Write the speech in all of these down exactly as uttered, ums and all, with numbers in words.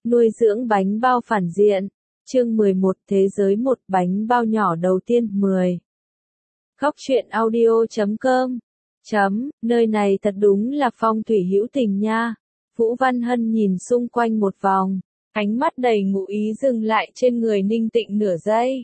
Nuôi dưỡng bánh bao phản diện. Chương mười một Thế giới một bánh bao nhỏ đầu tiên mười. Góc truyện audio chấm com chấm, nơi này thật đúng là phong thủy hữu tình nha. Vũ Văn Hân nhìn xung quanh một vòng, ánh mắt đầy ngụ ý dừng lại trên người Ninh Tịnh nửa giây.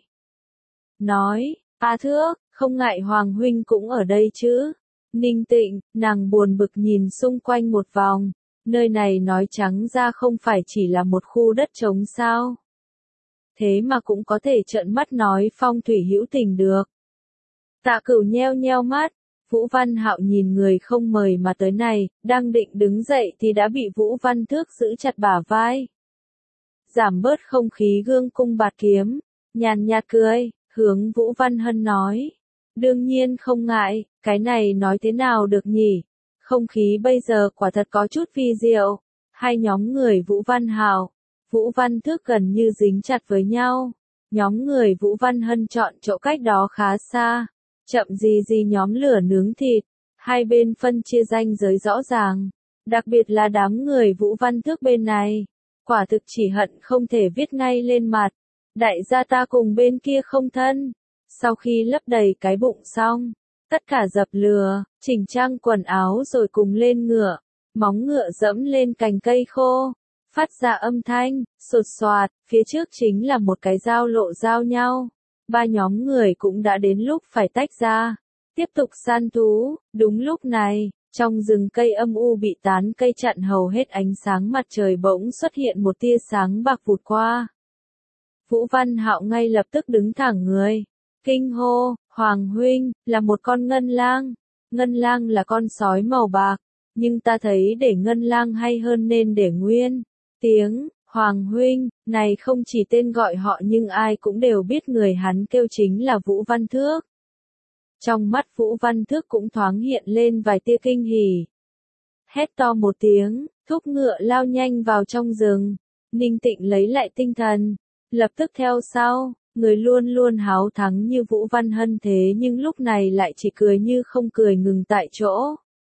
Nói, A Thước, không ngại Hoàng huynh cũng ở đây chứ. Ninh Tịnh, nàng buồn bực nhìn xung quanh một vòng, nơi này nói trắng ra không phải chỉ là một khu đất trống sao. Thế mà cũng có thể trợn mắt nói phong thủy hữu tình được. Tạ Cửu nheo nheo mắt, Vũ Văn Hạo nhìn người không mời mà tới này, đang định đứng dậy thì đã bị Vũ Văn Thước giữ chặt bả vai. Giảm bớt không khí gương cung bạt kiếm, nhàn nhạt cười, hướng Vũ Văn Hân nói. Đương nhiên không ngại, cái này nói thế nào được nhỉ? Không khí bây giờ quả thật có chút vi diệu. Hai nhóm người Vũ Văn Hạo, Vũ Văn Thước gần như dính chặt với nhau. Nhóm người Vũ Văn Hân chọn chỗ cách đó khá xa. Chậm gì gì nhóm lửa nướng thịt. Hai bên phân chia ranh giới rõ ràng. Đặc biệt là đám người Vũ Văn Thước bên này. Quả thực chỉ hận không thể viết ngay lên mặt. Đại gia ta cùng bên kia không thân. Sau khi lấp đầy cái bụng xong, tất cả dập lửa, chỉnh trang quần áo rồi cùng lên ngựa. Móng ngựa dẫm lên cành cây khô. Phát ra âm thanh, sột soạt, phía trước chính là một cái giao lộ giao nhau. Ba nhóm người cũng đã đến lúc phải tách ra. Tiếp tục săn thú, đúng lúc này, trong rừng cây âm u bị tán cây chặn hầu hết ánh sáng mặt trời bỗng xuất hiện một tia sáng bạc vụt qua. Vũ Văn Hạo ngay lập tức đứng thẳng người. Kinh hô, Hoàng huynh, là một con ngân lang. Ngân lang là con sói màu bạc, nhưng ta thấy để ngân lang hay hơn nên để nguyên. Tiếng, Hoàng huynh, này không chỉ tên gọi họ nhưng ai cũng đều biết người hắn kêu chính là Vũ Văn Thước. Trong mắt Vũ Văn Thước cũng thoáng hiện lên vài tia kinh hỉ. Hét to một tiếng, thúc ngựa lao nhanh vào trong rừng. Ninh Tịnh lấy lại tinh thần, lập tức theo sau. Người luôn luôn háo thắng như Vũ Văn Hân thế nhưng lúc này lại chỉ cười như không cười ngừng tại chỗ.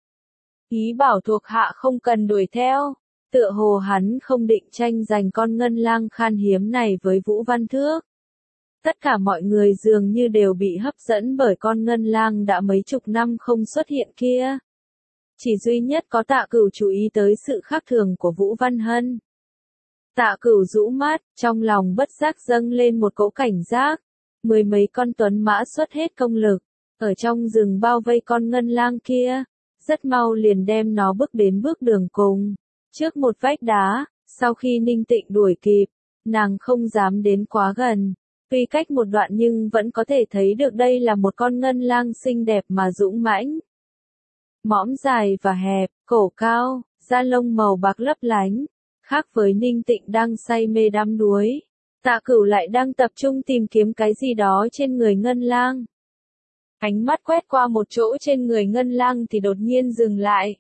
Ý bảo thuộc hạ không cần đuổi theo. Tựa hồ hắn không định tranh giành con ngân lang khan hiếm này với Vũ Văn Thước. Tất cả mọi người dường như đều bị hấp dẫn bởi con ngân lang đã mấy chục năm không xuất hiện kia. Chỉ duy nhất có Tạ Cửu chú ý tới sự khác thường của Vũ Văn Hân. Tạ Cửu rũ mắt, trong lòng bất giác dâng lên một cỗ cảnh giác. Mười mấy con tuấn mã xuất hết công lực, ở trong rừng bao vây con ngân lang kia, rất mau liền đem nó bước đến bước đường cùng. Trước một vách đá, sau khi Ninh Tịnh đuổi kịp, nàng không dám đến quá gần. Tuy cách một đoạn nhưng vẫn có thể thấy được đây là một con ngân lang xinh đẹp mà dũng mãnh. Mõm dài và hẹp, cổ cao, da lông màu bạc lấp lánh. Khác với Ninh Tịnh đang say mê đắm đuối, Tạ Cửu lại đang tập trung tìm kiếm cái gì đó trên người ngân lang. Ánh mắt quét qua một chỗ trên người ngân lang thì đột nhiên dừng lại.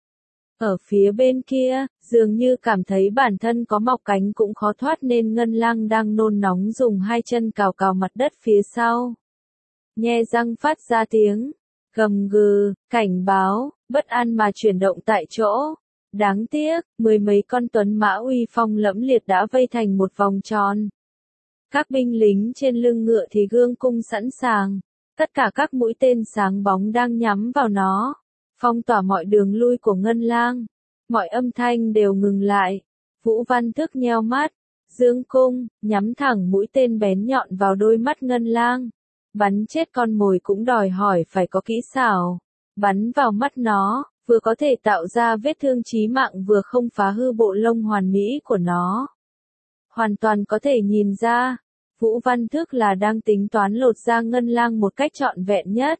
Ở phía bên kia, dường như cảm thấy bản thân có mọc cánh cũng khó thoát nên ngân lang đang nôn nóng dùng hai chân cào cào mặt đất phía sau. Nhe răng phát ra tiếng gầm gừ, cảnh báo, bất an mà chuyển động tại chỗ. Đáng tiếc, mười mấy con tuấn mã uy phong lẫm liệt đã vây thành một vòng tròn. Các binh lính trên lưng ngựa thì gương cung sẵn sàng. Tất cả các mũi tên sáng bóng đang nhắm vào nó. Phong tỏa mọi đường lui của ngân lang. Mọi âm thanh đều ngừng lại. Vũ Văn Thước nheo mắt, dương cung, nhắm thẳng mũi tên bén nhọn vào đôi mắt ngân lang. Bắn chết con mồi cũng đòi hỏi phải có kỹ xảo. Bắn vào mắt nó, vừa có thể tạo ra vết thương chí mạng vừa không phá hư bộ lông hoàn mỹ của nó. Hoàn toàn có thể nhìn ra, Vũ Văn Thước là đang tính toán lột da ngân lang một cách trọn vẹn nhất.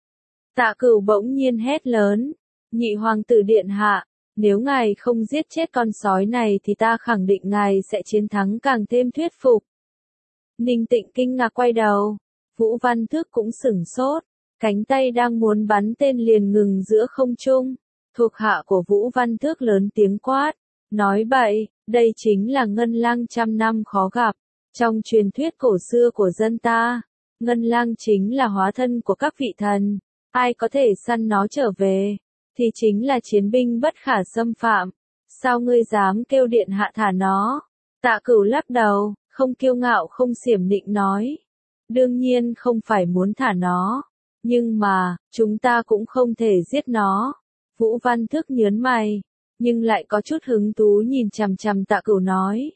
Tạ Cửu bỗng nhiên hét lớn, nhị hoàng tử điện hạ, nếu ngài không giết chết con sói này thì ta khẳng định ngài sẽ chiến thắng càng thêm thuyết phục. Ninh Tịnh kinh ngạc quay đầu, Vũ Văn Thước cũng sửng sốt, cánh tay đang muốn bắn tên liền ngừng giữa không trung. Thuộc hạ của Vũ Văn Thước lớn tiếng quát, nói bậy, đây chính là ngân lang trăm năm khó gặp. Trong truyền thuyết cổ xưa của dân ta, ngân lang chính là hóa thân của các vị thần. Ai có thể săn nó trở về, thì chính là chiến binh bất khả xâm phạm. Sao ngươi dám kêu điện hạ thả nó? Tạ Cửu lắc đầu, không kiêu ngạo không xiểm nịnh nói. Đương nhiên không phải muốn thả nó. Nhưng mà, chúng ta cũng không thể giết nó. Vũ Văn Thức nhớn mày, nhưng lại có chút hứng thú nhìn chằm chằm Tạ Cửu nói.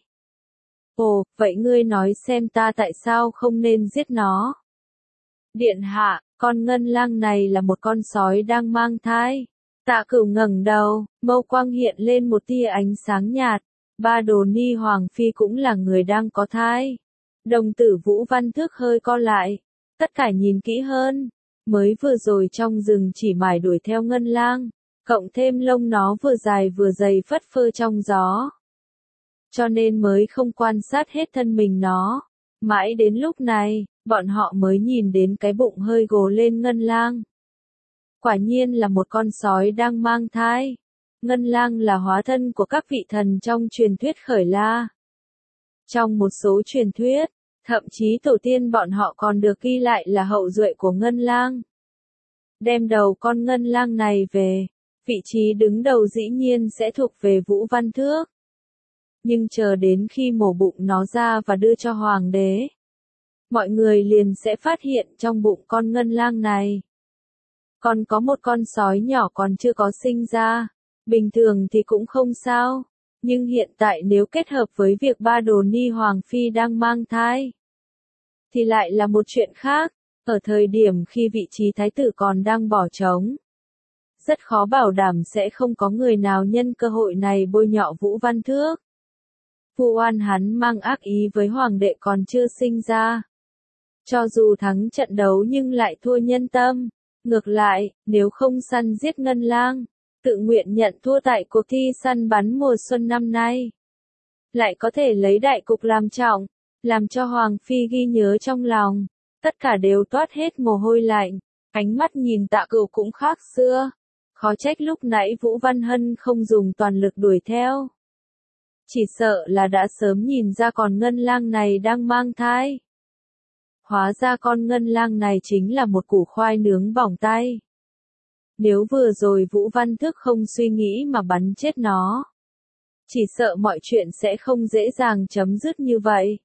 Ồ, vậy ngươi nói xem ta tại sao không nên giết nó? Điện hạ, con ngân lang này là một con sói đang mang thai. Tạ Cửu ngẩng đầu, mâu quang hiện lên một tia ánh sáng nhạt. Ba Đồ Ni Hoàng Phi cũng là người đang có thai. Đồng tử Vũ Văn Thức hơi co lại. Tất cả nhìn kỹ hơn. Mới vừa rồi trong rừng chỉ mải đuổi theo ngân lang. Cộng thêm lông nó vừa dài vừa dày phất phơ trong gió. Cho nên mới không quan sát hết thân mình nó. Mãi đến lúc này, bọn họ mới nhìn đến cái bụng hơi gồ lên ngân lang. Quả nhiên là một con sói đang mang thai. Ngân lang là hóa thân của các vị thần trong truyền thuyết Khởi La. Trong một số truyền thuyết, thậm chí tổ tiên bọn họ còn được ghi lại là hậu duệ của ngân lang. Đem đầu con ngân lang này về, vị trí đứng đầu dĩ nhiên sẽ thuộc về Vũ Văn Thước. Nhưng chờ đến khi mổ bụng nó ra và đưa cho hoàng đế, mọi người liền sẽ phát hiện trong bụng con ngân lang này còn có một con sói nhỏ còn chưa có sinh ra. Bình thường thì cũng không sao, nhưng hiện tại nếu kết hợp với việc Ba Đồ Ni Hoàng Phi đang mang thai, thì lại là một chuyện khác. Ở thời điểm khi vị trí thái tử còn đang bỏ trống, rất khó bảo đảm sẽ không có người nào nhân cơ hội này bôi nhọ Vũ Văn Thước. Vu oan hắn mang ác ý với hoàng đệ còn chưa sinh ra. Cho dù thắng trận đấu nhưng lại thua nhân tâm. Ngược lại, nếu không săn giết ngân lang, tự nguyện nhận thua tại cuộc thi săn bắn mùa xuân năm nay, lại có thể lấy đại cục làm trọng, làm cho Hoàng Phi ghi nhớ trong lòng. Tất cả đều toát hết mồ hôi lạnh, ánh mắt nhìn Tạ Cửu cũng khác xưa. Khó trách lúc nãy Vũ Văn Hân không dùng toàn lực đuổi theo. Chỉ sợ là đã sớm nhìn ra con ngân lang này đang mang thai. Hóa ra con ngân lang này chính là một củ khoai nướng bỏng tay. Nếu vừa rồi Vũ Văn Thức không suy nghĩ mà bắn chết nó, chỉ sợ mọi chuyện sẽ không dễ dàng chấm dứt như vậy.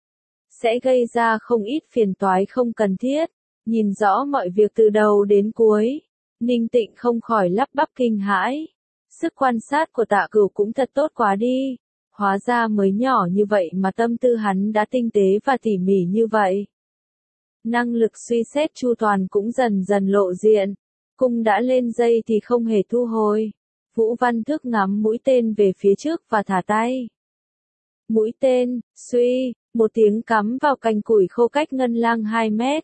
Sẽ gây ra không ít phiền toái không cần thiết. Nhìn rõ mọi việc từ đầu đến cuối, Ninh Tịnh không khỏi lắp bắp kinh hãi. Sức quan sát của Tạ Cửu cũng thật tốt quá đi. Hóa ra mới nhỏ như vậy mà tâm tư hắn đã tinh tế và tỉ mỉ như vậy. Năng lực suy xét chu toàn cũng dần dần lộ diện. Cung đã lên dây thì không hề thu hồi. Vũ Văn Thức ngắm mũi tên về phía trước và thả tay. Mũi tên, suy, một tiếng cắm vào cành củi khô cách ngân lang hai mét.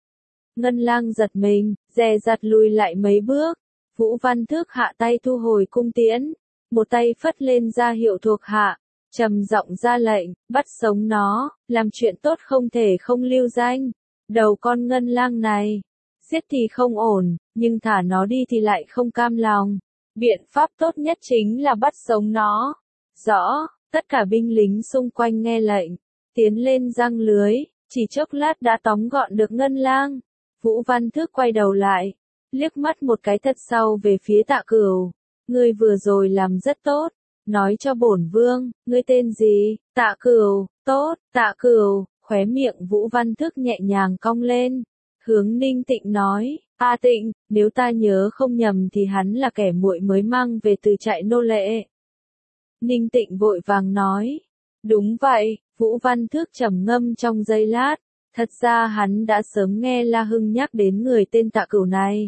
Ngân lang giật mình, dè dặt lùi lại mấy bước. Vũ Văn Thức hạ tay thu hồi cung tiễn. Một tay phất lên ra hiệu thuộc hạ. Trầm giọng ra lệnh, bắt sống nó, làm chuyện tốt không thể không lưu danh. Đầu con ngân lang này, giết thì không ổn, nhưng thả nó đi thì lại không cam lòng. Biện pháp tốt nhất chính là bắt sống nó. Rõ, tất cả binh lính xung quanh nghe lệnh, tiến lên giăng lưới, chỉ chốc lát đã tóm gọn được ngân lang. Vũ Văn Thức quay đầu lại, liếc mắt một cái thật sâu về phía Tạ Cửu. Ngươi vừa rồi làm rất tốt, nói cho bổn vương, ngươi tên gì? Tạ Cửu. Tốt, Tạ Cửu. Khóe miệng Vũ Văn Thức nhẹ nhàng cong lên, hướng Ninh Tịnh nói, A Tịnh, nếu ta nhớ không nhầm thì hắn là kẻ muội mới mang về từ trại nô lệ. Ninh Tịnh vội vàng nói, đúng vậy. Vũ Văn Thức trầm ngâm trong giây lát, thật ra hắn đã sớm nghe La Hưng nhắc đến người tên Tạ Cửu này.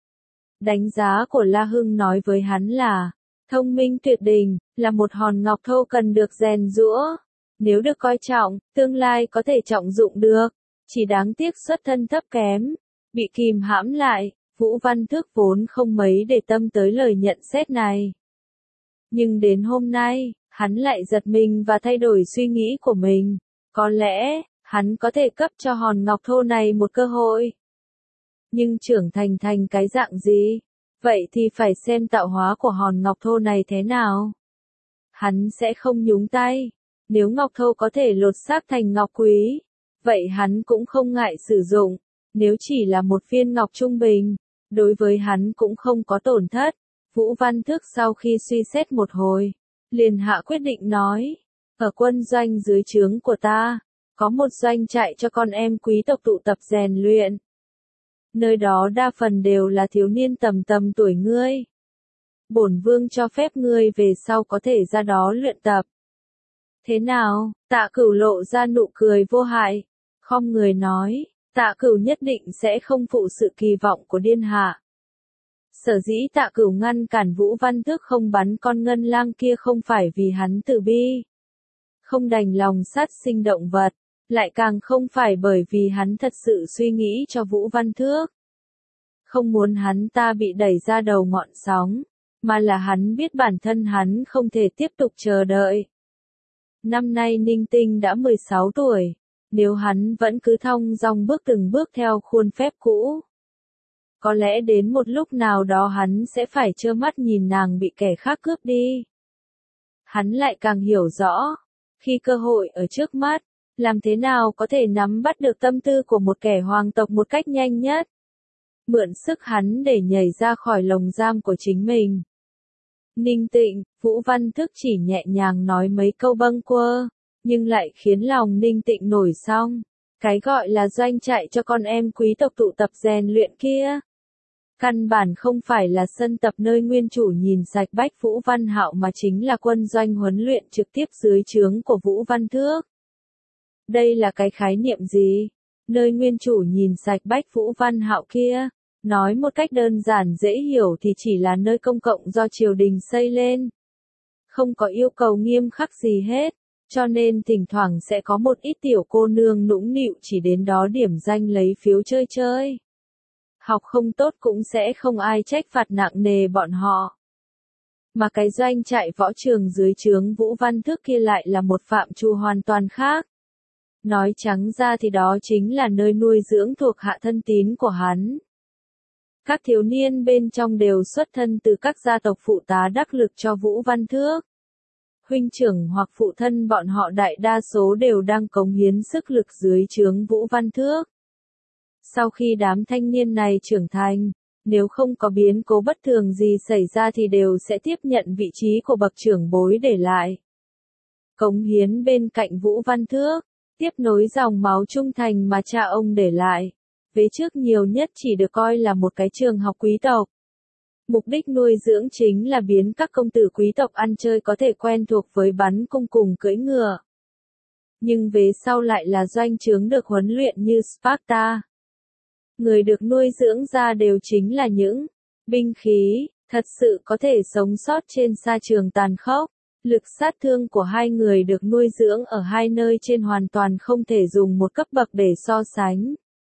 Đánh giá của La Hưng nói với hắn là, thông minh tuyệt đỉnh, là một hòn ngọc thô cần được rèn giũa. Nếu được coi trọng, tương lai có thể trọng dụng được. Chỉ đáng tiếc xuất thân thấp kém, bị kìm hãm lại. Vũ Văn Thức vốn không mấy để tâm tới lời nhận xét này. Nhưng đến hôm nay, hắn lại giật mình và thay đổi suy nghĩ của mình. Có lẽ, hắn có thể cấp cho hòn ngọc thô này một cơ hội. Nhưng trưởng thành thành cái dạng gì? Vậy thì phải xem tạo hóa của hòn ngọc thô này thế nào. Hắn sẽ không nhúng tay. Nếu ngọc thô có thể lột xác thành ngọc quý, vậy hắn cũng không ngại sử dụng. Nếu chỉ là một viên ngọc trung bình, đối với hắn cũng không có tổn thất. Vũ Văn Thức sau khi suy xét một hồi, liền hạ quyết định nói, Ở quân doanh dưới trướng của ta, có một doanh trại cho con em quý tộc tụ tập rèn luyện. Nơi đó đa phần đều là thiếu niên tầm tầm tuổi ngươi. Bổn vương cho phép ngươi về sau có thể ra đó luyện tập. Thế nào? Tạ Cửu lộ ra nụ cười vô hại, khom người nói, Tạ Cửu nhất định sẽ không phụ sự kỳ vọng của Điên Hạ. Sở dĩ Tạ Cửu ngăn cản Vũ Văn Tước không bắn con ngân lang kia không phải vì hắn từ bi, không đành lòng sát sinh động vật, lại càng không phải bởi vì hắn thật sự suy nghĩ cho Vũ Văn Thước. Không muốn hắn ta bị đẩy ra đầu ngọn sóng, mà là hắn biết bản thân hắn không thể tiếp tục chờ đợi. Năm nay Ninh Tinh đã mười sáu tuổi, nếu hắn vẫn cứ thong dong bước từng bước theo khuôn phép cũ, có lẽ đến một lúc nào đó hắn sẽ phải trơ mắt nhìn nàng bị kẻ khác cướp đi. Hắn lại càng hiểu rõ, khi cơ hội ở trước mắt, làm thế nào có thể nắm bắt được tâm tư của một kẻ hoàng tộc một cách nhanh nhất. Mượn sức hắn để nhảy ra khỏi lồng giam của chính mình. Ninh Tịnh, Vũ Văn Thức chỉ nhẹ nhàng nói mấy câu bâng quơ, nhưng lại khiến lòng Ninh Tịnh nổi song. Cái gọi là doanh trại cho con em quý tộc tụ tập rèn luyện kia, căn bản không phải là sân tập nơi nguyên chủ nhìn sạch bách Vũ Văn Hạo mà chính là quân doanh huấn luyện trực tiếp dưới trướng của Vũ Văn Thước. Đây là cái khái niệm gì? Nơi nguyên chủ nhìn sạch bách Vũ Văn Hạo kia, nói một cách đơn giản dễ hiểu thì chỉ là nơi công cộng do triều đình xây lên. Không có yêu cầu nghiêm khắc gì hết, cho nên thỉnh thoảng sẽ có một ít tiểu cô nương nũng nịu chỉ đến đó điểm danh lấy phiếu chơi chơi. Học không tốt cũng sẽ không ai trách phạt nặng nề bọn họ. Mà cái doanh trại võ trường dưới trướng Vũ Văn Thước kia lại là một phạm trù hoàn toàn khác. Nói trắng ra thì đó chính là nơi nuôi dưỡng thuộc hạ thân tín của hắn. Các thiếu niên bên trong đều xuất thân từ các gia tộc phụ tá đắc lực cho Vũ Văn Thước. Huynh trưởng hoặc phụ thân bọn họ đại đa số đều đang cống hiến sức lực dưới trướng Vũ Văn Thước. Sau khi đám thanh niên này trưởng thành, nếu không có biến cố bất thường gì xảy ra thì đều sẽ tiếp nhận vị trí của bậc trưởng bối để lại. Cống hiến bên cạnh Vũ Văn Thước, tiếp nối dòng máu trung thành mà cha ông để lại. Vế trước nhiều nhất chỉ được coi là một cái trường học quý tộc. Mục đích nuôi dưỡng chính là biến các công tử quý tộc ăn chơi có thể quen thuộc với bắn cung cùng cưỡi ngựa. Nhưng về sau lại là doanh trướng được huấn luyện như Sparta. Người được nuôi dưỡng ra đều chính là những binh khí, thật sự có thể sống sót trên sa trường tàn khốc. Lực sát thương của hai người được nuôi dưỡng ở hai nơi trên hoàn toàn không thể dùng một cấp bậc để so sánh.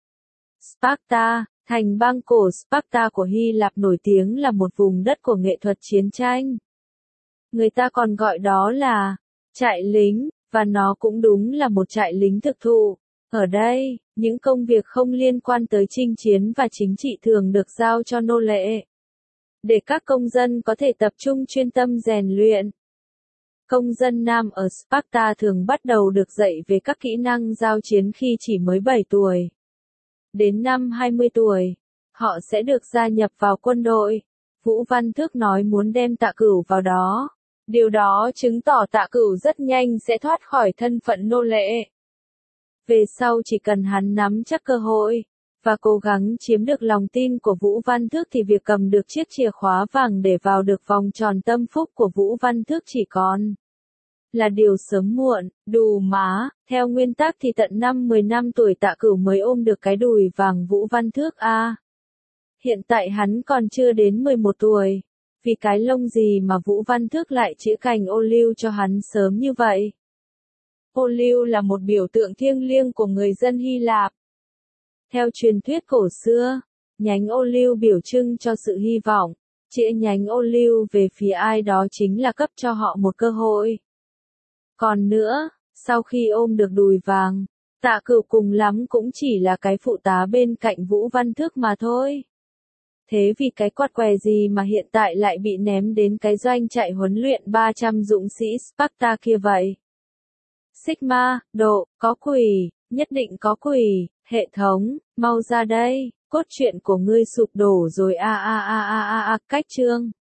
Sparta, thành bang cổ Sparta của Hy Lạp nổi tiếng là một vùng đất của nghệ thuật chiến tranh. Người ta còn gọi đó là trại lính, và nó cũng đúng là một trại lính thực thụ. Ở đây, những công việc không liên quan tới chinh chiến và chính trị thường được giao cho nô lệ, để các công dân có thể tập trung chuyên tâm rèn luyện. Công dân nam ở Sparta thường bắt đầu được dạy về các kỹ năng giao chiến khi chỉ mới bảy tuổi. Đến năm hai mươi tuổi, họ sẽ được gia nhập vào quân đội. Vũ Văn Thước nói muốn đem Tạ Cửu vào đó. Điều đó chứng tỏ Tạ Cửu rất nhanh sẽ thoát khỏi thân phận nô lệ. Về sau chỉ cần hắn nắm chắc cơ hội, và cố gắng chiếm được lòng tin của Vũ Văn Thước thì việc cầm được chiếc chìa khóa vàng để vào được vòng tròn tâm phúc của Vũ Văn Thước chỉ còn là điều sớm muộn. Đù má, theo nguyên tắc thì tận năm mười năm tuổi Tạ Cửu mới ôm được cái đùi vàng Vũ Văn Thước a. À, hiện tại hắn còn chưa đến mười một tuổi, vì cái lông gì mà Vũ Văn Thước lại chĩa cành ô liu cho hắn sớm như vậy. Ô liu là một biểu tượng thiêng liêng của người dân Hy Lạp. Theo truyền thuyết cổ xưa, nhánh ô liu biểu trưng cho sự hy vọng, chĩa nhánh ô liu về phía ai đó chính là cấp cho họ một cơ hội. Còn nữa, sau khi ôm được đùi vàng, Tạ Cửu cùng lắm cũng chỉ là cái phụ tá bên cạnh Vũ Văn Thước mà thôi. Thế vì cái quạt què gì mà hiện tại lại bị ném đến cái doanh trại huấn luyện ba trăm dũng sĩ Sparta kia vậy? Sigma, độ, có quỷ, nhất định có quỷ, hệ thống, mau ra đây, cốt truyện của ngươi sụp đổ rồi a a a a a a, cách chương.